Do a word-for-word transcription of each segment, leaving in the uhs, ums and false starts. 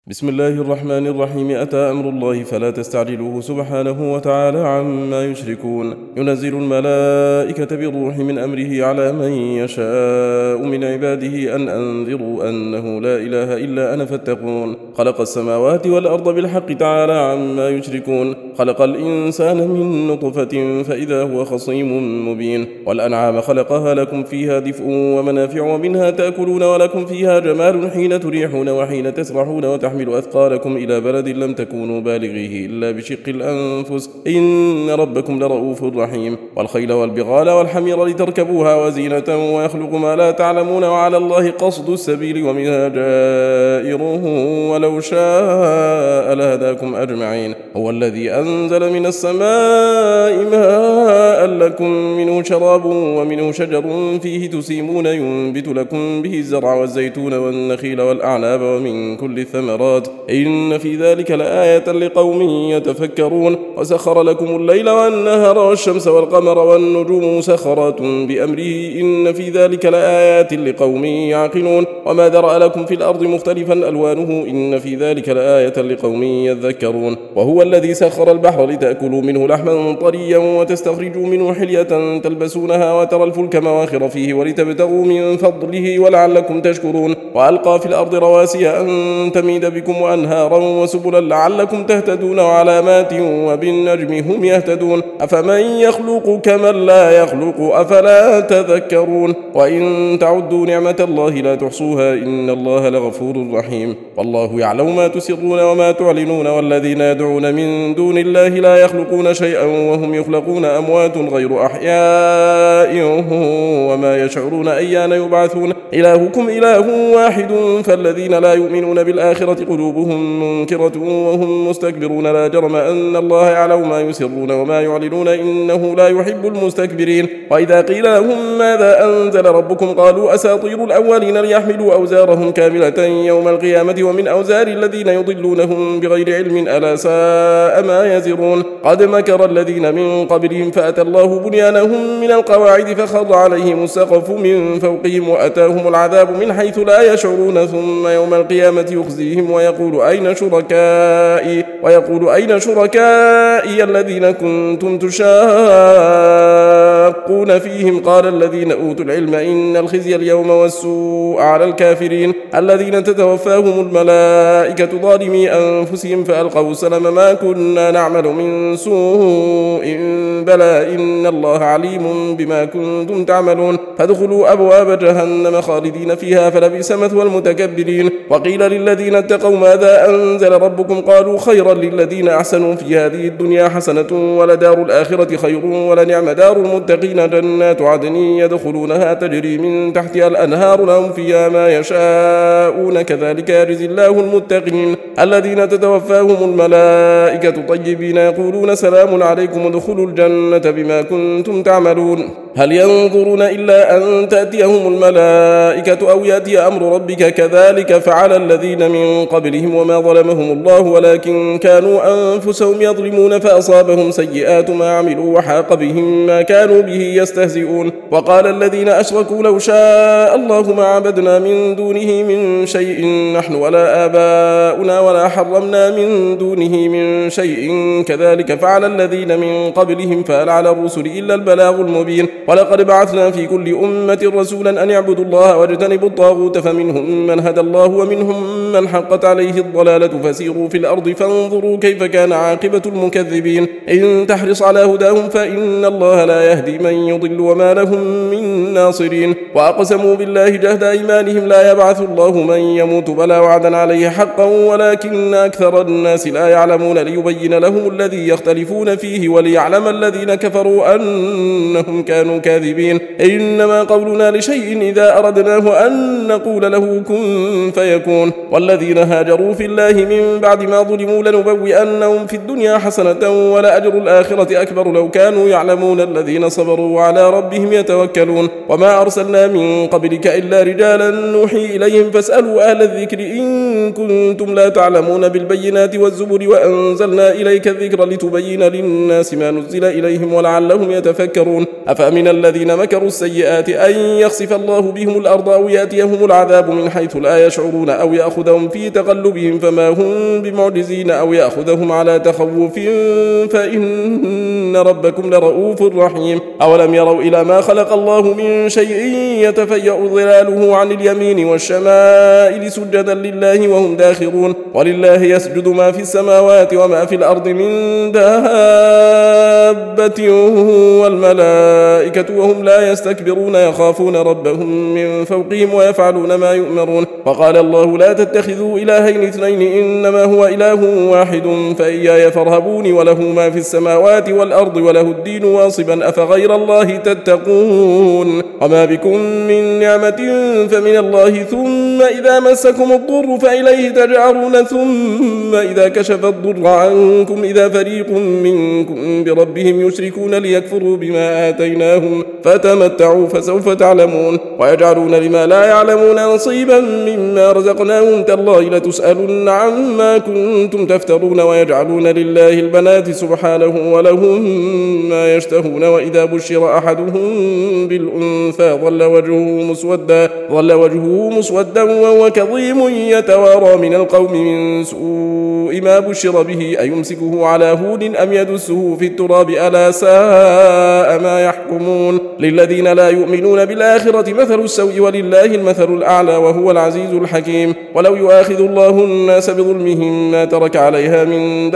بسم الله الرحمن الرحيم. أتى أمر الله فلا تستعجلوه سبحانه وتعالى عما يشركون. ينزل الملائكة بالروح من أمره على من يشاء من عباده أن أنذروا أنه لا إله إلا أنا فاتقون. خلق السماوات والأرض بالحق تعالى عما يشركون. خلق الإنسان من نطفة فإذا هو خصيم مبين. والأنعام خلقها لكم فيها دفء ومنافع ومنها تأكلون ولكم فيها جمال حين تريحون وحين تسرحون وتحملون يحمل أثقالكم إلى بلد لم تكونوا بالغيه إلا بشق الأنفس إن ربكم لرؤوف رحيم. والخيل والبغال والحمير لتركبوها وزينة ويخلق ما لا تعلمون وعلى الله قصد السبيل ومنها جائر ولو شاء لهداكم أجمعين. هو الذي أنزل من السماء ماء لكم منه شراب ومنه شجر فيه تسيمون ينبت لكم به الزرع والزيتون والنخيل والأعناب ومن كل الثمرات إن في ذلك لآية لقوم يتفكرون. وسخر لكم الليل والنهار والشمس والقمر والنجوم مسخرات بأمره إن في ذلك لآيات لقوم يعقلون. وما ذرأ لكم في الأرض مختلفا ألوانه إن في ذلك لآية لقوم يذكرون. وهو الذي سخر البحر لتأكلوا منه لحما طريا وتستخرجوا منه حلية تلبسونها وترى الفلك مواخر فيه ولتبتغوا من فضله ولعلكم تشكرون. وألقى في الأرض رواسي أن تميد بكم وأنهارا وسبلا لعلكم تهتدون وعلامات وبالنجم هم يهتدون. أفمن يخلق كمن لا يخلق أفلا تذكرون. وإن تعدوا نعمة الله لا تحصوها إن الله لغفور رحيم. والله يعلم ما تسرون وما تعلنون والذين يدعون من دون الله لا يخلقون شيئا وهم يخلقون أموات غير أحياء وما يشعرون أيان يبعثون. إلهكم إله واحد فالذين لا يؤمنون بالآخرة قلوبهم منكرة وهم مستكبرون. لا جرم أن الله يعلم ما يسرون وما يعلنون إنه لا يحب المستكبرين. وإذا قيل لهم ماذا أنزل ربكم قالوا أساطير الأولين ليحملوا أوزارهم كاملة يوم القيامة ومن أوزار الذين يضلونهم بغير علم ألا ساء ما يزرون. قد مكر الذين من قبلهم فأتى الله بنيانهم من القواعد فخر عليهم السقف من فوقهم وأتاهم العذاب من حيث لا يشعرون ثم يوم القيامة يخزيهم ويقول أين شركائي ويقول أين شركائي الذين كنتم تشاقون فيهم قال الذين أوتوا العلم إن الخزي اليوم والسوء على الكافرين الذين تتوفاهم الملائكة ظالمي أنفسهم فألقوا السلم ما كنا نعمل من سوء بلى إن الله عليم بما كنتم تعملون. فادخلوا أبواب جهنم خالدين فيها فلبئس مثوى المتكبرين. وقيل للذين اتقوا ماذا أنزل ربكم قالوا خيرا للذين أحسنوا في هذه الدنيا حسنة ولدار الآخرة خير ولنعم دار المتقين جنات عدن يدخلونها تجري من تحتها الأنهار لهم فيها ما يشاءون كذلك يجزي الله المتقين الذين تتوفاهم الملائكة طيبين يقولون سلام عليكم ادخلوا الجنة بما كنتم تعملون. هل ينظرون إلا أن تأتيهم الملائكة أو يأتي أمر ربك كذلك فعل الذين من قبلهم وما ظلمهم الله ولكن كانوا أنفسهم يظلمون فأصابهم سيئات ما عملوا وحاق بهم ما كانوا به يستهزئون. وقال الذين أشركوا لو شاء الله ما عبدنا من دونه من شيء نحن ولا آباؤنا ولا حرمنا من دونه من شيء كذلك فعل الذين من قبلهم فهل على الرسل إلا البلاغ المبين. ولقد بعثنا في كل أمة رسولا أن يعبدوا الله واجتنبوا الطاغوت فمنهم من هدى الله ومنهم من حقت عليه الضلالة فسيروا في الأرض فانظروا كيف كان عاقبة المكذبين. إن تحرص على هداهم فإن الله لا يهدي من يضل وما لهم من ناصرين. وأقسموا بالله جهد أيمانهم لا يبعث الله من يموت بلى وعدا عليه حقا ولكن أكثر الناس لا يعلمون ليبين لهم الذي يختلفون فيه وليعلم الذين كفروا أنهم كانوا كاذبين. إنما قولنا لشيء إذا أردناه أن نقول له كن فيكون. والذين هاجروا في الله من بعد ما ظلموا لنبوئنهم في الدنيا حسنة ولأجر الآخرة أكبر لو كانوا يعلمون الذين صبروا وعلى ربهم يتوكلون. وما أرسلنا من قبلك إلا رجالا نوحي إليهم فاسألوا أهل الذكر إن كنتم لا تعلمون بالبينات والزبر وأنزلنا إليك الذكر لتبين للناس ما نزل إليهم ولعلهم يتفكرون. أفأمن الذين مكروا السيئات أن يخسف الله بهم الأرض أو يأتيهم العذاب من حيث لا يشعرون أو يأخذ يأخذهم في تقلبهم فما هم بمعجزين أو يأخذهم على تخوف فإن ربكم لرؤوف رحيم. أولم يروا إلى ما خلق الله من شيء يتفيأ ظلاله عن اليمين والشمائل سجدا لله وهم داخرون. ولله يسجد ما في السماوات وما في الأرض من دابة والملائكة وهم لا يستكبرون يخافون ربهم من فوقهم ويفعلون ما يؤمرون. وقال الله لا تتخذوا إلهين اثنين إنما هو إله واحد فإياي فارهبون وله ما في السماوات والأرض وله الدين واصبا أفغير الله تتقون. وما بكم من نعمة فمن الله ثم إذا مسكم الضر فإليه تجأرون ثم إذا كشف الضر عنكم إذا فريق منكم بربهم يشركون ليكفروا بما آتيناهم فتمتعوا فسوف تعلمون. ويجعلون لما لا يعلمون نصيبا مما رزقناهم تالله لتسألن عما كنتم تفترون. ويجعلون لله البنات سبحانه ولهم ما يشتهون. وإذا بشر أحدهم بالأنثى ظل وجهه مسودا ظل وجهه مسودا وهو كظيم يتوارى من القوم من سوء ما بشر به أيمسكه على هون أم يدسه في التراب ألا ساء ما يحكمون. للذين لا يؤمنون بالآخرة مثل السوء ولله المثل الأعلى وهو العزيز الحكيم. ولو يؤاخذ الله الناس بظلمهم ما ترك عليها من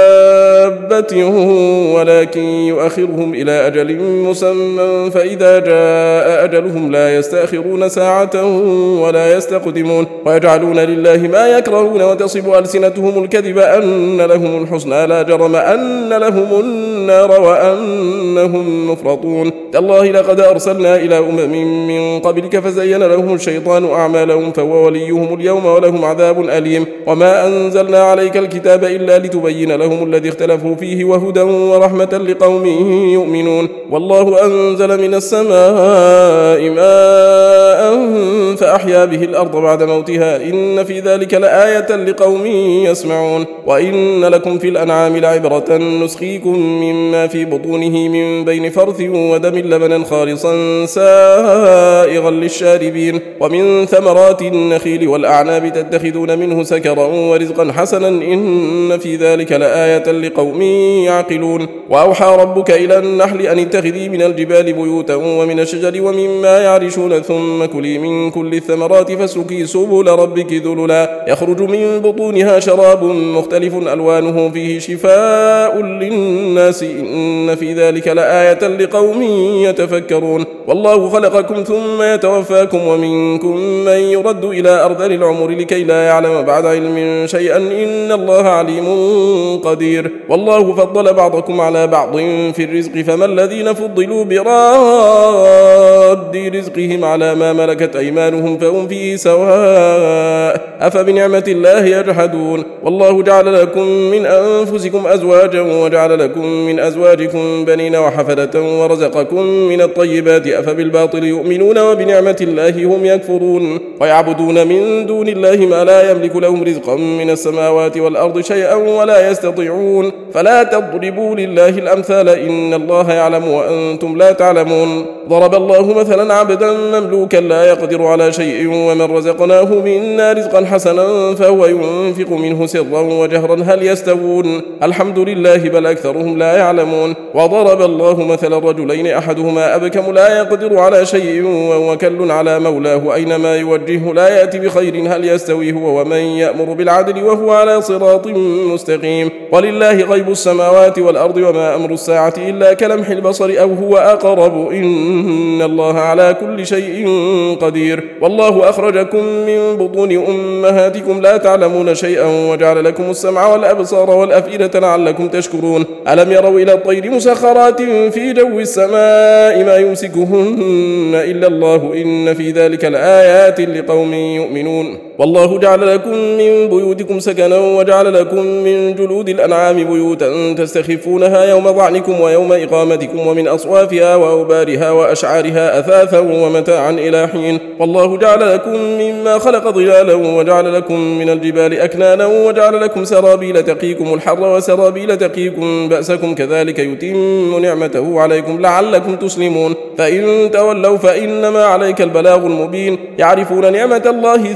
دابة ولكن يؤخرهم إلى أجل مسمى فإذا جاء أجلهم لا يستأخرون ساعة ولا يستقدمون. ويجعلون لله ما يكرهون وتصب ألسنتهم الكذب أن لهم الحسنى لا جرم أن لهم النار وأنهم مفرطون. تالله لقد أرسلنا إلى أمم من قبلك فزين لهم الشيطان أعمالهم فهو وليهم اليوم ولهم عذاب أليم. وما أنزلنا عليك الكتاب إلا لتبين لهم الذي اختلفوا فيه وهدى ورحمة لقوم يؤمنون. والله أنزل من السماء ماء فأحيا به الأرض بعد موتها إن في ذلك لآية لقوم يسمعون. وإن لكم في الأنعام لعبرة نسقيكم مما في بطونه من بين فرث ودم لبنا خالصا سائغا للشاربين. ومن ثمرات النخيل والأعناب تتخذون منه سكرا ورزقا حسنا إن في ذلك لآية لقوم يعقلون. وأوحى ربك إلى النحل أن اتخذي من الجبال بيوتا ومن الشجر ومما يعرشون ثم كلي من كل الثمرات فاسلكي سبل ربك ذللا يخرج من بطونها شراب مختلف ألوانه فيه شفاء للناس إن في ذلك لآية لقوم يتفكرون. والله خلقكم ثم يتوفاكم ومنكم من يرد إلى أرذل العمر لكي لا يعلم بعد علم شيئا إن الله عليم قدير. والله فضل بعضكم على بعض في الرزق فما الذين فضلوا براد رزقهم على ما ملكت أيمانهم فهم فيه سواء أفبنعمة الله يجحدون. والله جعل لكم من أنفسكم أزواجا وجعل لكم من أزواجكم بنين وحفدة ورزقكم من الطيبات أفبالباطل يؤمنون وبنعمة الله هم يكفرون. ويعبدون من دون الله ما لا يملك لهم رزقا من السماوات والأرض شيئا ولا يستطيعون. فلا تضربوا لله الأمثال إن الله يعلم وأنتم لا تعلمون. ضرب الله مثلا عبدا مملوكا لا يقدر على شيء ومن رزقناه منا رزقا حسنا فهو ينفق منه سرا وجهرا هل يستوون الحمد لله بل أكثرهم لا يعلمون. وضرب الله مثلا رجلين أحدهما أبكم لا يقدر على شيء وهو كل على مولاه أينما يوجهه لا يأتي بخير هل يستوي هو ومن يأمر بالعدل وهو على صراط مستقيم. ولله غيب السماوات والأرض وما أمر الساعة إلا كلمح البصر أو هو أقرب إن الله على كل شيء قدير. والله أخرجكم من بطون أمهاتكم لا تعلمون شيئا وجعل لكم السمع والأبصار والأفئدة لعلكم تشكرون. ألم يروا إلى الطير مسخرات في جو السماء ما يمسكهن إلا الله إن في ذلك لآيات لقوم يؤمنون. والله جعل لكم من بيوتكم سكنا وجعل لكم من جلود الأنعام بيوتا تستخفونها يوم ضعنكم ويوم إقامتكم ومن أصوافها وأوبارها وأشعارها أثاثا ومتاعا إلى حين. والله جعل لكم مما خلق ظلالا وجعل لكم من الجبال أكنانا وجعل لكم سرابيل تقيكم الحر وسرابيل تقيكم بأسكم كذلك يتم نعمته عليكم لعلكم تسلمون. فإن تولوا فإنما عليك البلاغ المبين. يعرفون نعمة الله ثم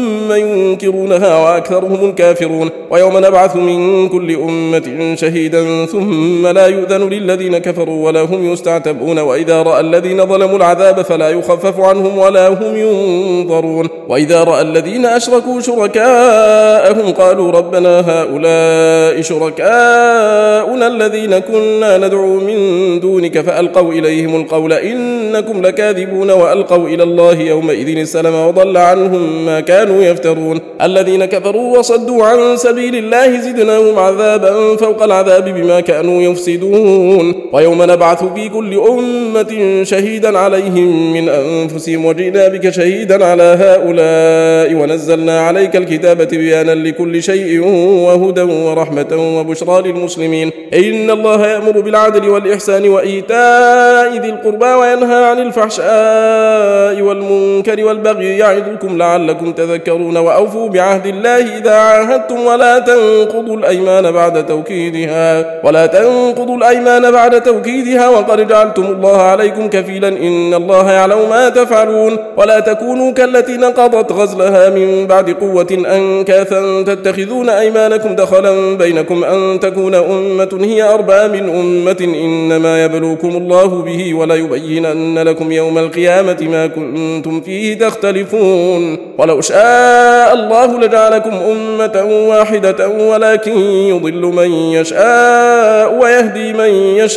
ثم ينكرونها وأكثرهم الكافرون ويوم نبعث من كل أمة شهيدا ثم لا يؤذن للذين كفروا ولا هم يستعتبون وإذا رأى الذين ظلموا العذاب فلا يخفف عنهم ولا هم ينظرون وإذا رأى الذين أشركوا شركاءهم قالوا ربنا هؤلاء شركاؤنا الذين كنا ندعو من دونك فألقوا إليهم القول إنكم لكاذبون وألقوا إلى الله يومئذ السلام وضل عنهم ما كانوا يفترون الذين كفروا وصدوا عن سبيل الله زدناهم عذابا فوق العذاب بما كانوا يفسدون ويوم نبعث في كل أمة شهيدا عليهم من أنفسهم وجئنا بك شهيدا على هؤلاء ونزلنا عليك الكتاب تبيانا لكل شيء وهدى ورحمة وبشرى للمسلمين إن الله يأمر بالعدل والإحسان وإيتاء ذي القربى وينهى عن الفحشاء والمنكر والبغي يعظكم لعلكم تذكرون وأوفوا بعهد الله إذا عاهدتم ولا تنقضوا الأيمان بعد توكيدها ولا تنقضوا الأيمان بعد توكيدها وقد جعلتم الله عليكم كفيلا إن الله يعلم ما تفعلون ولا تكونوا كالتي نقضت غزلها من بعد قوة أنكاثا تتخذون أيمانكم دخلا بينكم أن تكون أمة هي أربى من أمة إنما يبلوكم الله به ولا يبينن لكم يوم القيامة ما كنتم فيه تختلفون ولو شاء الله لجعلكم أمة واحدة ولكن يضل من يشاء ويهدي من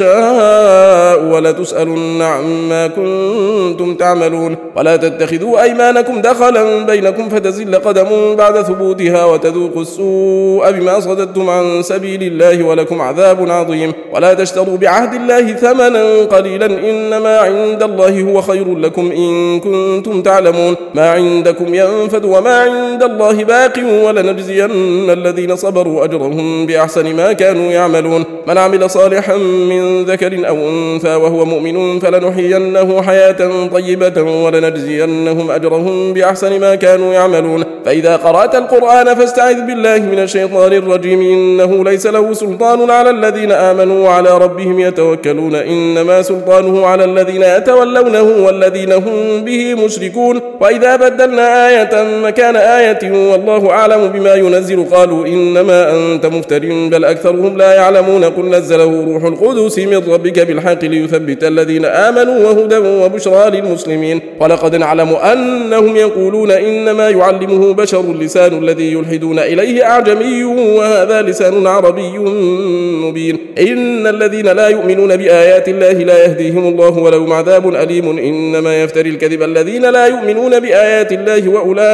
يشاء ولتسألن عما كنتم تعملون ولا تتخذوا أيمانكم دخلا بينكم فتزل قدم بعد ثبوتها وتذوقوا السوء بما صددتم عن سبيل الله ولكم عذاب عظيم ولا تشتروا بعهد الله ثمنا قليلا إنما عند الله هو خير لكم إن كنتم تعلمون ما عندكم ينفد وما عند الله باق ولنجزين الذين صبروا أجرهم بأحسن ما كانوا يعملون من عمل صالحا من ذكر أو أنثى وهو مؤمن فلنحيينه حياة طيبة ولنجزينهم أجرهم بأحسن ما كانوا يعملون فإذا قرأت القرآن فاستعذ بالله من الشيطان الرجيم إنه ليس له سلطان على الذين آمنوا وعلى ربهم يتوكلون إنما سلطانه على الذين يتولونه والذين هم به مشركون وإذا بدلنا آية مكان آية والله أعلم بما ينزل قالوا إنما أنت مفتر بل أكثرهم لا يعلمون قل نزله روح القدس من ربك بالحق ليثبت الذين آمنوا وهدى وبشرى للمسلمين ولقد نعلم أنهم يقولون إنما يعلمه بشر لسان الذي يلحدون إليه أعجمي وهذا لسان عربي مبين إن الذين لا يؤمنون بآيات الله لا يهديهم الله ولهم عذاب أليم إنما يفتري الكذب الذين لا يؤمنون بآيات الله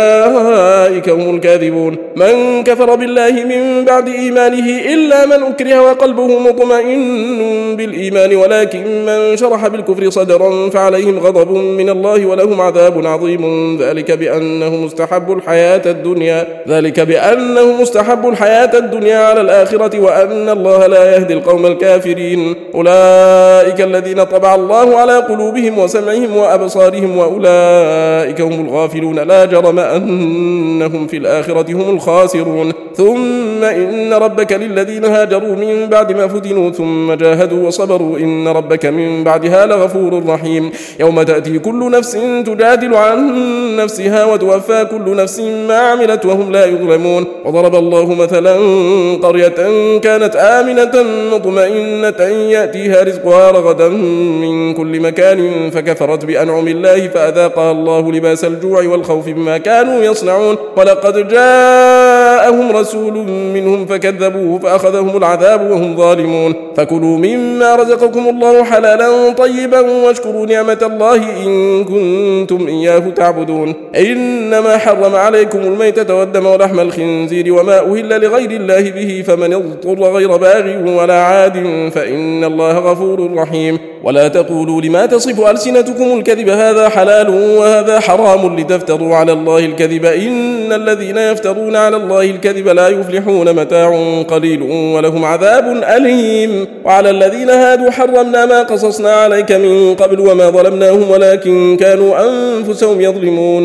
وأولئك هم الكاذبون من كفر بالله من بعد إيمانه إلا من أكره وقلبه مطمئن بالإيمان ولكن من شرح بالكفر صدرا فعليهم غضب من الله ولهم عذاب عظيم ذلك بأنه مستحب الحياة الدنيا ذلك بأنه مستحب الحياة الدنيا على الآخرة وأن الله لا يهدي القوم الكافرين أولئك الذين طبع الله على قلوبهم وسمعهم وأبصارهم وأولئك هم الغافلون لا جرم أنهم في الآخرة هم الخاسرون ثم إن ربك للذين هاجروا من بعد ما فتنوا ثم جاهدوا وصبروا إن ربك من بعدها لغفور رحيم يوم تأتي كل نفس تجادل عن نفسها وتوفى كل نفس ما عملت وهم لا يظلمون وضرب الله مثلا قرية كانت آمنة مطمئنة يأتيها رزقها رغدا من كل مكان فكفرت بأنعم الله فأذاقها الله لباس الجوع والخوف بما كانوا يصنعون ولقد جاءهم رسول منهم فكذبوه فأخذهم العذاب وهم ظالمون فكلوا مما رزقكم الله حلالا طيبا واشكروا نعمة الله إن كنتم إياه تعبدون إنما حرم عليكم الميتة والدم ولحم الخنزير وما أهل لغير الله به فمن اضطر غير باغ ولا عاد فإن الله غفور رحيم ولا تقولوا لما تصف ألسنتكم الكذب هذا حلال وهذا حرام لتفتروا على الله الكذب إن الذين يفترون على الله الكذب لا يفلحون متاع قليل ولهم عذاب أليم وعلى الذين هادوا حرمنا ما قصصنا عليك من قبل وما ظلمناهم ولكن كانوا أنفسهم يظلمون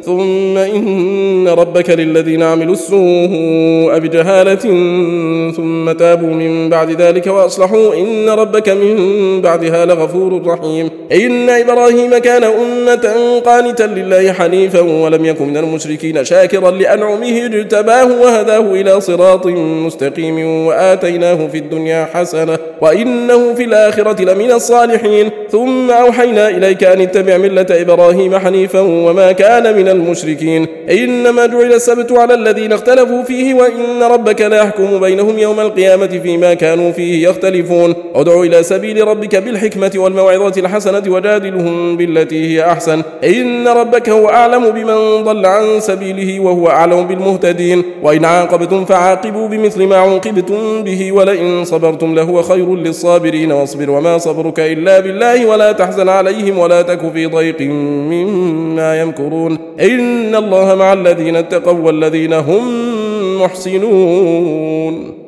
ثم إن ربك للذين عملوا السوء بجهالة ثم تابوا من بعد ذلك وأصلحوا إن ربك من بعدها لغفور رحيم إن إبراهيم كان أمة قانتا لله حنيفا ولم يكن من المشركين شاكرا لأنعمه اجتباه وهداه إلى صراط مستقيم وآتيناه في الدنيا حسنة وإنه في الآخرة لمن الصالحين ثم أوحينا إليك أن اتبع ملة إبراهيم حنيفا وما كان من المشركين إنما جعل السبت على الذين اختلفوا فيه وإن ربك لا يحكم بينهم يوم القيامة فيما كانوا فيه يختلفون ادع إلى سبيل ربك بالحكمة والموعظة الحسنة وجادلهم بالتي هي أحسن إن ربك هو أعلم بمن ضل عن سبيله وهو أعلم بالمهتدين وإن عاقبتم فعاقبوا بمثل ما عوقبتم به ولئن صبرتم لهو خير للصابرين واصبر وما صبرك إلا بالله ولا تحزن عليهم ولا تك في ضيق مما يمكرون إن الله مع الذين اتقوا والذين هم محسنون